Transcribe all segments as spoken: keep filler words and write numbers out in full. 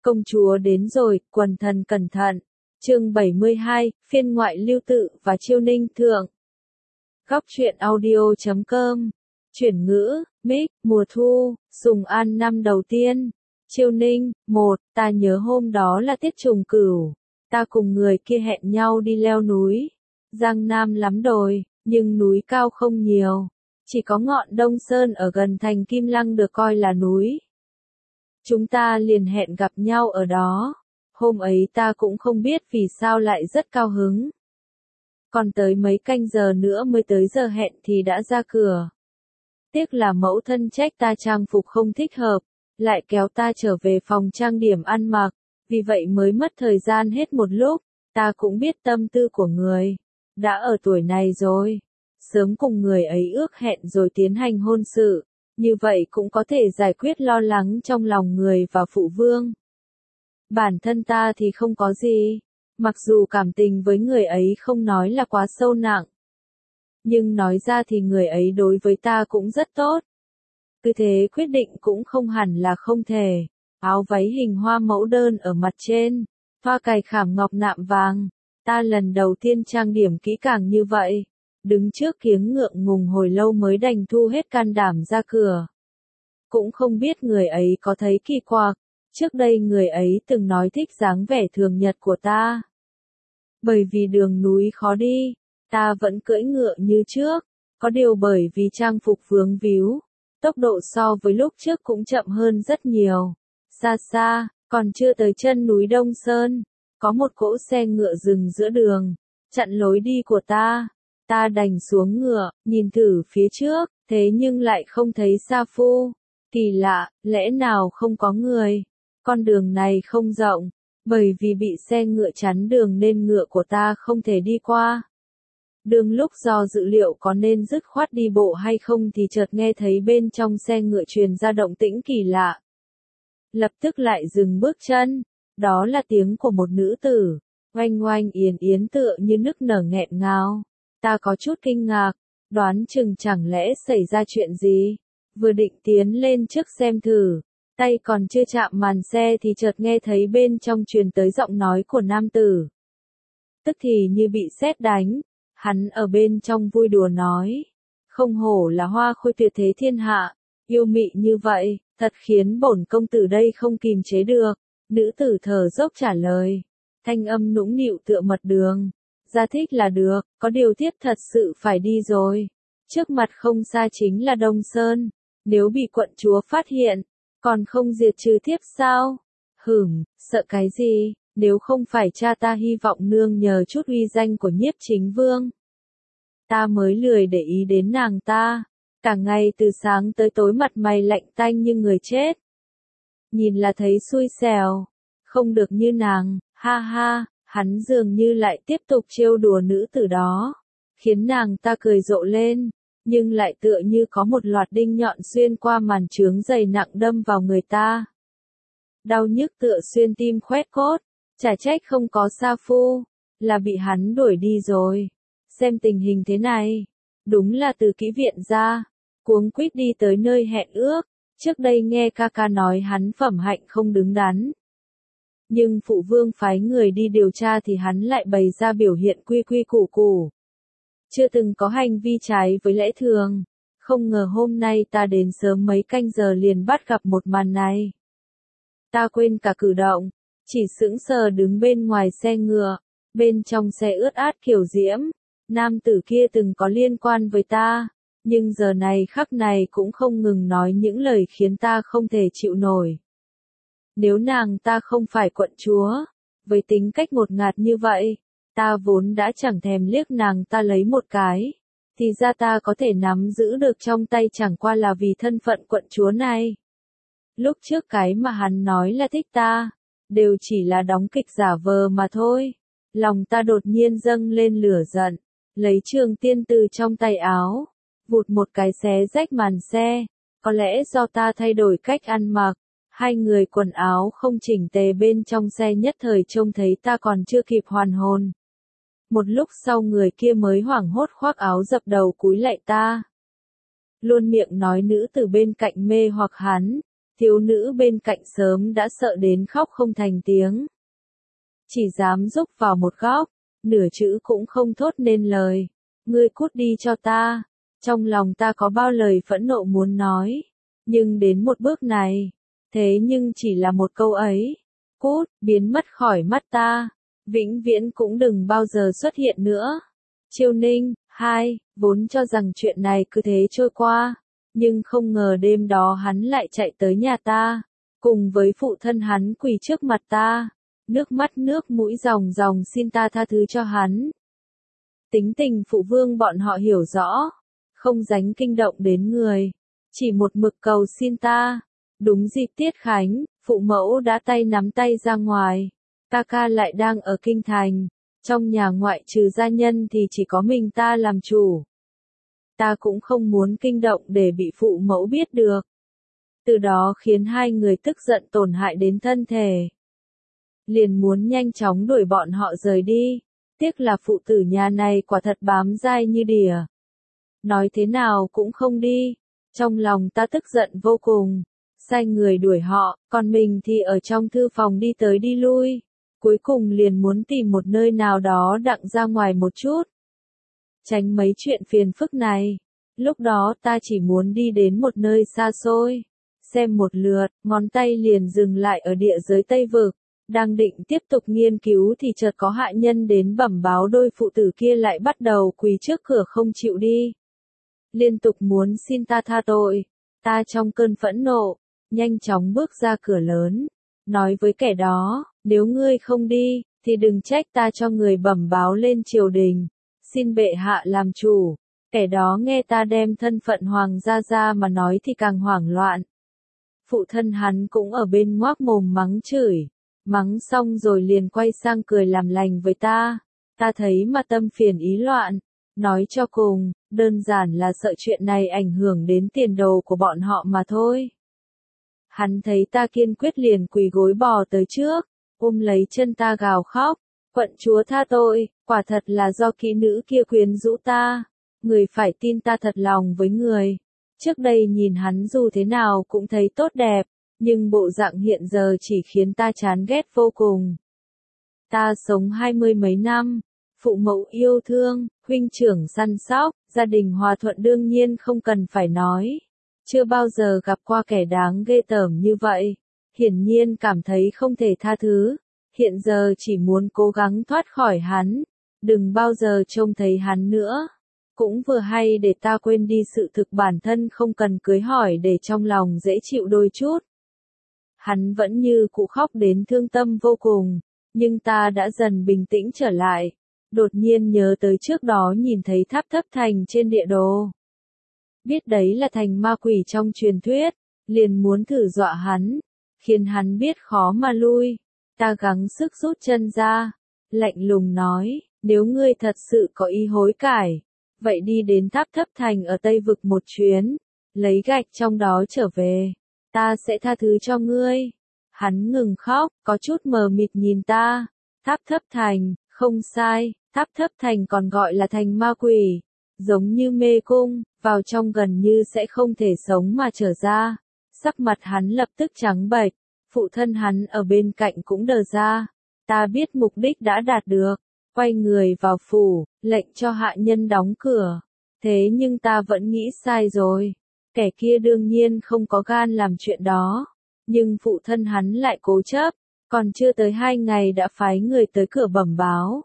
Công chúa đến rồi, quần thần cẩn thận. Chương bảy mươi hai, phiên ngoại Lưu Tự và Chiêu Ninh thượng. Góc truyện audio chấm com. Chuyển ngữ, Mic, mùa thu, Sùng An năm đầu tiên. Chiêu Ninh, một, ta nhớ hôm đó là tiết trùng cửu. Ta cùng người kia hẹn nhau đi leo núi. Giang Nam lắm đồi, nhưng núi cao không nhiều. Chỉ có ngọn Đông Sơn ở gần thành Kim Lăng được coi là núi. Chúng ta liền hẹn gặp nhau ở đó. Hôm ấy ta cũng không biết vì sao lại rất cao hứng. Còn tới mấy canh giờ nữa mới tới giờ hẹn thì đã ra cửa. Tiếc là mẫu thân trách ta trang phục không thích hợp, lại kéo ta trở về phòng trang điểm ăn mặc, vì vậy mới mất thời gian hết một lúc. Ta cũng biết tâm tư của người, đã ở tuổi này rồi, sớm cùng người ấy ước hẹn rồi tiến hành hôn sự, như vậy cũng có thể giải quyết lo lắng trong lòng người và phụ vương. Bản thân ta thì không có gì, mặc dù cảm tình với người ấy không nói là quá sâu nặng, nhưng nói ra thì người ấy đối với ta cũng rất tốt. Cứ thế quyết định cũng không hẳn là không thể. Áo váy hình hoa mẫu đơn ở mặt trên, hoa cài khảm ngọc nạm vàng. Ta lần đầu tiên trang điểm kỹ càng như vậy, đứng trước kiếng ngượng ngùng hồi lâu mới đành thu hết can đảm ra cửa. Cũng không biết người ấy có thấy kỳ quặc, trước đây người ấy từng nói thích dáng vẻ thường nhật của ta. Bởi vì đường núi khó đi, ta vẫn cưỡi ngựa như trước, có điều bởi vì trang phục vướng víu, tốc độ so với lúc trước cũng chậm hơn rất nhiều. Xa xa, còn chưa tới chân núi Đông Sơn, có một cỗ xe ngựa dừng giữa đường, chặn lối đi của ta. Ta đành xuống ngựa, nhìn thử phía trước, thế nhưng lại không thấy Sa Phu. Kỳ lạ, lẽ nào không có người? Con đường này không rộng, bởi vì bị xe ngựa chắn đường nên ngựa của ta không thể đi qua. Đường lúc do dự liệu có nên dứt khoát đi bộ hay không thì chợt nghe thấy bên trong xe ngựa truyền ra động tĩnh kỳ lạ. Lập tức lại dừng bước chân, đó là tiếng của một nữ tử, oanh oanh yến yến tựa như nức nở nghẹn ngào. Ta có chút kinh ngạc, đoán chừng chẳng lẽ xảy ra chuyện gì, vừa định tiến lên trước xem thử, tay còn chưa chạm màn xe thì chợt nghe thấy bên trong truyền tới giọng nói của nam tử. Tức thì như bị sét đánh, hắn ở bên trong vui đùa nói, không hổ là hoa khôi tuyệt thế thiên hạ, yêu mị như vậy, thật khiến bổn công tử đây không kìm chế được. Nữ tử thở dốc trả lời, thanh âm nũng nịu tựa mật đường. Ra thích là được, có điều thiếp thật sự phải đi rồi. Trước mặt không xa chính là Đông Sơn, nếu bị quận chúa phát hiện, còn không diệt trừ thiếp sao? Hửm, sợ cái gì, nếu không phải cha ta hy vọng nương nhờ chút uy danh của Nhiếp Chính Vương. Ta mới lười để ý đến nàng ta, cả ngày từ sáng tới tối mặt mày lạnh tanh như người chết. Nhìn là thấy xui xẻo, không được như nàng, ha ha. Hắn dường như lại tiếp tục trêu đùa nữ tử đó, khiến nàng ta cười rộ lên, nhưng lại tựa như có một loạt đinh nhọn xuyên qua màn trướng dày nặng đâm vào người ta. Đau nhức tựa xuyên tim khoét cốt, chả trách không có Sa Phu, là bị hắn đuổi đi rồi. Xem tình hình thế này, đúng là từ kỹ viện ra, cuống quýt đi tới nơi hẹn ước, trước đây nghe ca ca nói hắn phẩm hạnh không đứng đắn. Nhưng phụ vương phái người đi điều tra thì hắn lại bày ra biểu hiện quy quy củ củ. Chưa từng có hành vi trái với lẽ thường. Không ngờ hôm nay ta đến sớm mấy canh giờ liền bắt gặp một màn này. Ta quên cả cử động, chỉ sững sờ đứng bên ngoài xe ngựa, bên trong xe ướt át kiểu diễm. Nam tử kia từng có liên quan với ta, nhưng giờ này khắc này cũng không ngừng nói những lời khiến ta không thể chịu nổi. Nếu nàng ta không phải quận chúa, với tính cách ngột ngạt như vậy, ta vốn đã chẳng thèm liếc nàng ta lấy một cái, thì ra ta có thể nắm giữ được trong tay chẳng qua là vì thân phận quận chúa này. Lúc trước cái mà hắn nói là thích ta, đều chỉ là đóng kịch giả vờ mà thôi. Lòng ta đột nhiên dâng lên lửa giận, lấy trường tiên từ trong tay áo, vụt một cái xé rách màn xe, có lẽ do ta thay đổi cách ăn mặc. Hai người quần áo không chỉnh tề bên trong xe nhất thời trông thấy ta còn chưa kịp hoàn hồn. Một lúc sau người kia mới hoảng hốt khoác áo dập đầu cúi lạy ta. Luôn miệng nói nữ từ bên cạnh mê hoặc hắn, thiếu nữ bên cạnh sớm đã sợ đến khóc không thành tiếng. Chỉ dám rúc vào một góc, nửa chữ cũng không thốt nên lời. Ngươi cút đi cho ta. Trong lòng ta có bao lời phẫn nộ muốn nói. Nhưng đến một bước này, thế nhưng chỉ là một câu ấy. Cút, biến mất khỏi mắt ta. Vĩnh viễn cũng đừng bao giờ xuất hiện nữa. Chiêu Ninh, hai, vốn cho rằng chuyện này cứ thế trôi qua. Nhưng không ngờ đêm đó hắn lại chạy tới nhà ta. Cùng với phụ thân hắn quỳ trước mặt ta. Nước mắt nước mũi ròng ròng xin ta tha thứ cho hắn. Tính tình phụ vương bọn họ hiểu rõ. Không dánh kinh động đến người. Chỉ một mực cầu xin ta. Đúng dịp tiết khánh, phụ mẫu đã tay nắm tay ra ngoài. Ca ca lại đang ở kinh thành. Trong nhà ngoại trừ gia nhân thì chỉ có mình ta làm chủ. Ta cũng không muốn kinh động để bị phụ mẫu biết được. Từ đó khiến hai người tức giận tổn hại đến thân thể. Liền muốn nhanh chóng đuổi bọn họ rời đi. Tiếc là phụ tử nhà này quả thật bám dai như đỉa. Nói thế nào cũng không đi. Trong lòng ta tức giận vô cùng. Sai người đuổi họ, còn mình thì ở trong thư phòng đi tới đi lui. Cuối cùng liền muốn tìm một nơi nào đó đặng ra ngoài một chút. Tránh mấy chuyện phiền phức này. Lúc đó ta chỉ muốn đi đến một nơi xa xôi. Xem một lượt, ngón tay liền dừng lại ở địa giới Tây Vực. Đang định tiếp tục nghiên cứu thì chợt có hạ nhân đến bẩm báo đôi phụ tử kia lại bắt đầu quỳ trước cửa không chịu đi. Liên tục muốn xin ta tha tội. Ta trong cơn phẫn nộ, nhanh chóng bước ra cửa lớn. Nói với kẻ đó, nếu ngươi không đi, thì đừng trách ta cho người bẩm báo lên triều đình. Xin bệ hạ làm chủ. Kẻ đó nghe ta đem thân phận hoàng gia ra mà nói thì càng hoảng loạn. Phụ thân hắn cũng ở bên ngoác mồm mắng chửi. Mắng xong rồi liền quay sang cười làm lành với ta. Ta thấy mà tâm phiền ý loạn. Nói cho cùng, đơn giản là sợ chuyện này ảnh hưởng đến tiền đồ của bọn họ mà thôi. Hắn thấy ta kiên quyết liền quỳ gối bò tới trước, ôm lấy chân ta gào khóc. Quận chúa tha tội, quả thật là do kỹ nữ kia quyến rũ ta. Người phải tin ta thật lòng với người. Trước đây nhìn hắn dù thế nào cũng thấy tốt đẹp, nhưng bộ dạng hiện giờ chỉ khiến ta chán ghét vô cùng. Ta sống hai mươi mấy năm, phụ mẫu yêu thương, huynh trưởng săn sóc, gia đình hòa thuận đương nhiên không cần phải nói. Chưa bao giờ gặp qua kẻ đáng ghê tởm như vậy. Hiển nhiên cảm thấy không thể tha thứ. Hiện giờ chỉ muốn cố gắng thoát khỏi hắn. Đừng bao giờ trông thấy hắn nữa. Cũng vừa hay để ta quên đi sự thực bản thân không cần cưới hỏi để trong lòng dễ chịu đôi chút. Hắn vẫn như cũ khóc đến thương tâm vô cùng. Nhưng ta đã dần bình tĩnh trở lại. Đột nhiên nhớ tới trước đó nhìn thấy tháp thấp thành trên địa đồ. Biết đấy là thành ma quỷ trong truyền thuyết. Liền muốn thử dọa hắn. Khiến hắn biết khó mà lui. Ta gắng sức rút chân ra. Lạnh lùng nói, nếu ngươi thật sự có ý hối cải. Vậy đi đến tháp thấp thành ở Tây Vực một chuyến. Lấy gạch trong đó trở về. Ta sẽ tha thứ cho ngươi. Hắn ngừng khóc, có chút mờ mịt nhìn ta. Tháp thấp thành, không sai, tháp thấp thành còn gọi là thành ma quỷ. Giống như mê cung, vào trong gần như sẽ không thể sống mà trở ra. Sắc mặt hắn lập tức trắng bệch, phụ thân hắn ở bên cạnh cũng đờ ra. Ta biết mục đích đã đạt được, quay người vào phủ, lệnh cho hạ nhân đóng cửa. Thế nhưng ta vẫn nghĩ sai rồi. Kẻ kia đương nhiên không có gan làm chuyện đó. Nhưng phụ thân hắn lại cố chấp, còn chưa tới hai ngày đã phái người tới cửa bẩm báo.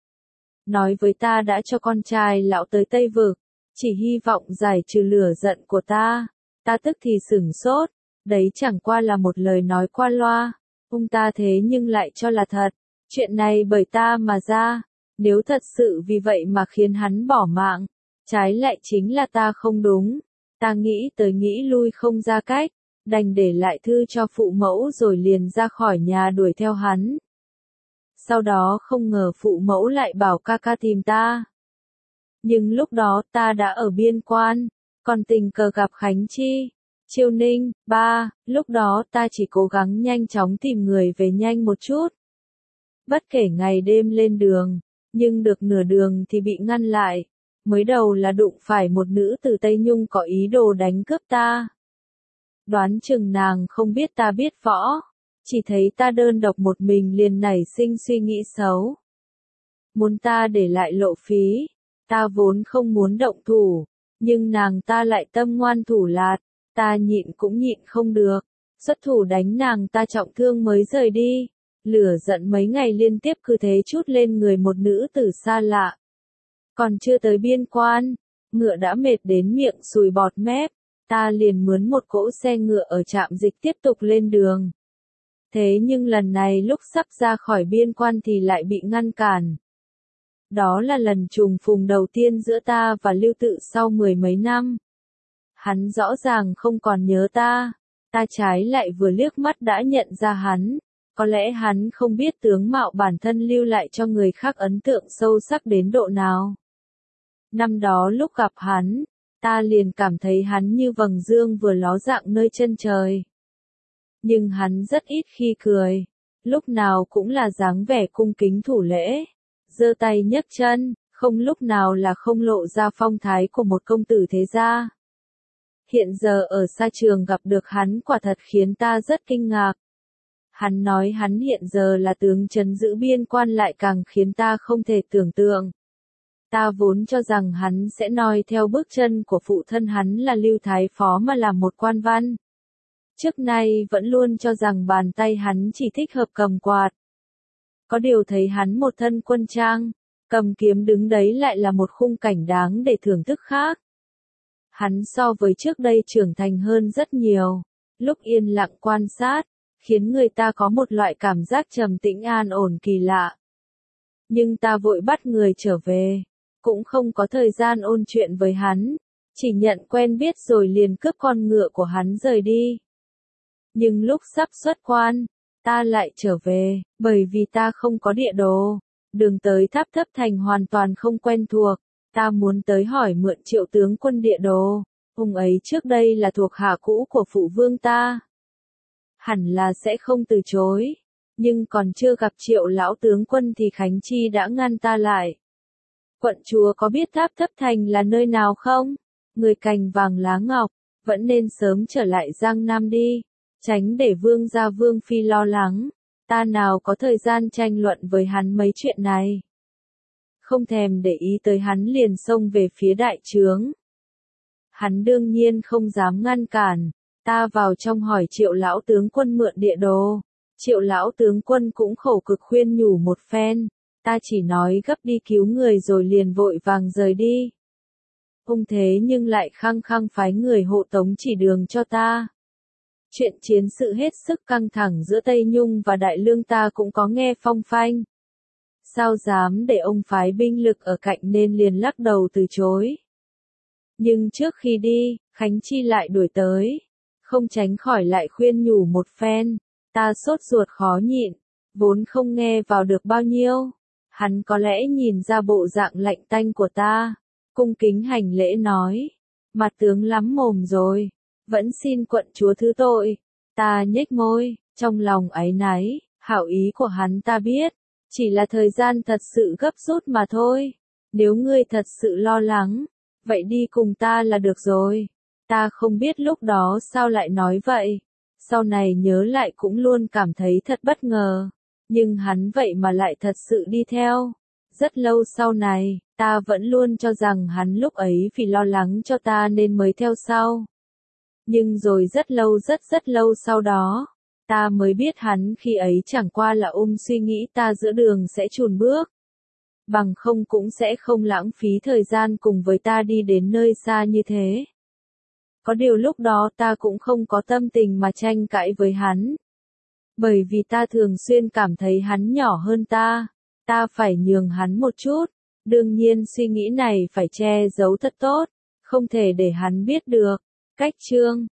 Nói với ta đã cho con trai lão tới Tây Vực, chỉ hy vọng giải trừ lửa giận của ta. Ta tức thì sửng sốt, đấy chẳng qua là một lời nói qua loa. Ông ta thế nhưng lại cho là thật, chuyện này bởi ta mà ra. Nếu thật sự vì vậy mà khiến hắn bỏ mạng, trái lại chính là ta không đúng. Ta nghĩ tới nghĩ lui không ra cách, đành để lại thư cho phụ mẫu rồi liền ra khỏi nhà đuổi theo hắn. Sau đó không ngờ phụ mẫu lại bảo ca ca tìm ta. Nhưng lúc đó ta đã ở biên quan, còn tình cờ gặp Khánh Chi, Chiêu Ninh, ba, lúc đó ta chỉ cố gắng nhanh chóng tìm người về nhanh một chút. Bất kể ngày đêm lên đường, nhưng được nửa đường thì bị ngăn lại. Mới đầu là đụng phải một nữ từ Tây Nhung có ý đồ đánh cướp ta. Đoán chừng nàng không biết ta biết võ, chỉ thấy ta đơn độc một mình liền nảy sinh suy nghĩ xấu. Muốn ta để lại lộ phí, ta vốn không muốn động thủ, nhưng nàng ta lại tâm ngoan thủ lạt, ta nhịn cũng nhịn không được, xuất thủ đánh nàng ta trọng thương mới rời đi, lửa giận mấy ngày liên tiếp cứ thế chút lên người một nữ tử xa lạ. Còn chưa tới biên quan, ngựa đã mệt đến miệng sùi bọt mép, ta liền mướn một cỗ xe ngựa ở trạm dịch tiếp tục lên đường. Thế nhưng lần này lúc sắp ra khỏi biên quan thì lại bị ngăn cản. Đó là lần trùng phùng đầu tiên giữa ta và Lưu Tự sau mười mấy năm. Hắn rõ ràng không còn nhớ ta, ta trái lại vừa liếc mắt đã nhận ra hắn, có lẽ hắn không biết tướng mạo bản thân lưu lại cho người khác ấn tượng sâu sắc đến độ nào. Năm đó lúc gặp hắn, ta liền cảm thấy hắn như vầng dương vừa ló dạng nơi chân trời. Nhưng hắn rất ít khi cười, lúc nào cũng là dáng vẻ cung kính thủ lễ, giơ tay nhấc chân, không lúc nào là không lộ ra phong thái của một công tử thế gia. Hiện giờ ở xa trường gặp được hắn quả thật khiến ta rất kinh ngạc. Hắn nói hắn hiện giờ là tướng trấn giữ biên quan lại càng khiến ta không thể tưởng tượng. Ta vốn cho rằng hắn sẽ noi theo bước chân của phụ thân hắn là Lưu Thái Phó mà làm một quan văn. Trước nay vẫn luôn cho rằng bàn tay hắn chỉ thích hợp cầm quạt. Có điều thấy hắn một thân quân trang, cầm kiếm đứng đấy lại là một khung cảnh đáng để thưởng thức khác. Hắn so với trước đây trưởng thành hơn rất nhiều, lúc yên lặng quan sát, khiến người ta có một loại cảm giác trầm tĩnh an ổn kỳ lạ. Nhưng ta vội bắt người trở về, cũng không có thời gian ôn chuyện với hắn, chỉ nhận quen biết rồi liền cướp con ngựa của hắn rời đi. Nhưng lúc sắp xuất quan, ta lại trở về, bởi vì ta không có địa đồ, đường tới Tháp Thấp Thành hoàn toàn không quen thuộc, ta muốn tới hỏi mượn Triệu tướng quân địa đồ, ông ấy trước đây là thuộc hạ cũ của phụ vương ta. Hẳn là sẽ không từ chối, nhưng còn chưa gặp Triệu lão tướng quân thì Khánh Chi đã ngăn ta lại. Quận chúa có biết Tháp Thấp Thành là nơi nào không? Người cành vàng lá ngọc, vẫn nên sớm trở lại Giang Nam đi, tránh để vương gia vương phi lo lắng, ta nào có thời gian tranh luận với hắn mấy chuyện này. Không thèm để ý tới hắn liền xông về phía đại trướng. Hắn đương nhiên không dám ngăn cản, ta vào trong hỏi Triệu lão tướng quân mượn địa đồ, Triệu lão tướng quân cũng khổ cực khuyên nhủ một phen, ta chỉ nói gấp đi cứu người rồi liền vội vàng rời đi. Ông thế nhưng lại khăng khăng phái người hộ tống chỉ đường cho ta. Chuyện chiến sự hết sức căng thẳng giữa Tây Nhung và Đại Lương ta cũng có nghe phong phanh. Sao dám để ông phái binh lực ở cạnh nên liền lắc đầu từ chối. Nhưng trước khi đi, Khánh Chi lại đuổi tới, không tránh khỏi lại khuyên nhủ một phen, ta sốt ruột khó nhịn, vốn không nghe vào được bao nhiêu. Hắn có lẽ nhìn ra bộ dạng lạnh tanh của ta, cung kính hành lễ nói, mặt tướng lắm mồm rồi, vẫn xin quận chúa thứ tội. Ta nhếch môi, trong lòng áy náy, hảo ý của hắn ta biết, chỉ là thời gian thật sự gấp rút mà thôi. Nếu ngươi thật sự lo lắng, vậy đi cùng ta là được rồi. Ta không biết lúc đó sao lại nói vậy, sau này nhớ lại cũng luôn cảm thấy thật bất ngờ. Nhưng hắn vậy mà lại thật sự đi theo. Rất lâu sau này, ta vẫn luôn cho rằng hắn lúc ấy vì lo lắng cho ta nên mới theo sau. Nhưng rồi rất lâu rất rất lâu sau đó, ta mới biết hắn khi ấy chẳng qua là ôm suy nghĩ ta giữa đường sẽ chùn bước. Bằng không cũng sẽ không lãng phí thời gian cùng với ta đi đến nơi xa như thế. Có điều lúc đó ta cũng không có tâm tình mà tranh cãi với hắn. Bởi vì ta thường xuyên cảm thấy hắn nhỏ hơn ta, ta phải nhường hắn một chút, đương nhiên suy nghĩ này phải che giấu thật tốt, không thể để hắn biết được. Cách chương